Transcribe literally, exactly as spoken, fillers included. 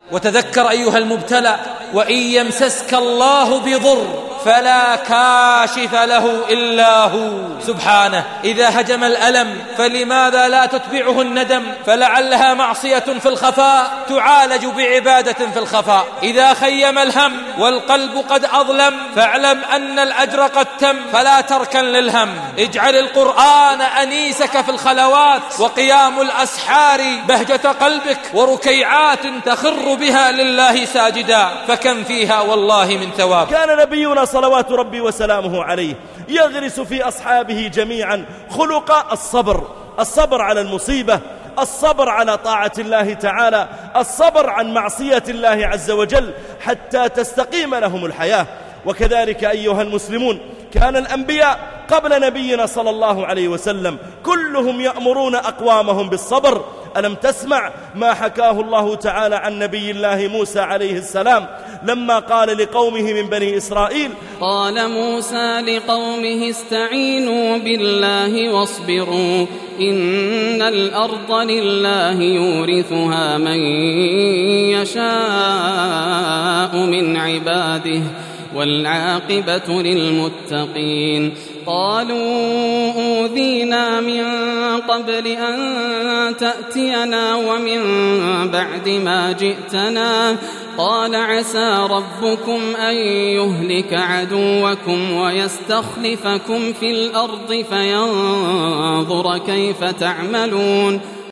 وتذكر أيها المبتلى، وإن يمسسك الله بضر فلا كاشف له إلا هو سبحانه. إذا هجم الألم فلماذا لا تتبعه الندم؟ فلعلها معصية في الخفاء تعالج بعبادة في الخفاء. إذا خيم الهم والقلب قد أظلم فاعلم أن الأجر قد تم، فلا تركن للهم. اجعل القرآن أنيسك في الخلوات، وقيام الأسحار بهجة قلبك، وركيعات تخر بها لله ساجدا، فكم فيها والله من ثواب. كان نبينا صلوات ربي وسلامه عليه يغرس في أصحابه جميعا خلق الصبر، الصبر على المصيبة، الصبر على طاعة الله تعالى، الصبر عن معصية الله عز وجل حتى تستقيم لهم الحياة. وكذلك أيها المسلمون كان الأنبياء قبل نبينا صلى الله عليه وسلم كلهم يأمرون أقوامهم بالصبر. ألم تسمع ما حكاه الله تعالى عن نبي الله موسى عليه السلام لما قال لقومه من بني إسرائيل؟ قال موسى لقومه استعينوا بالله واصبروا إن الأرض لله يورثها من يشاء من عباده والعاقبة للمتقين. قالوا أوذينا من قبل أن تأتينا ومن بعد ما جئتنا قال عسى ربكم أن يهلك عدوكم ويستخلفكم في الأرض فينظر كيف تعملون.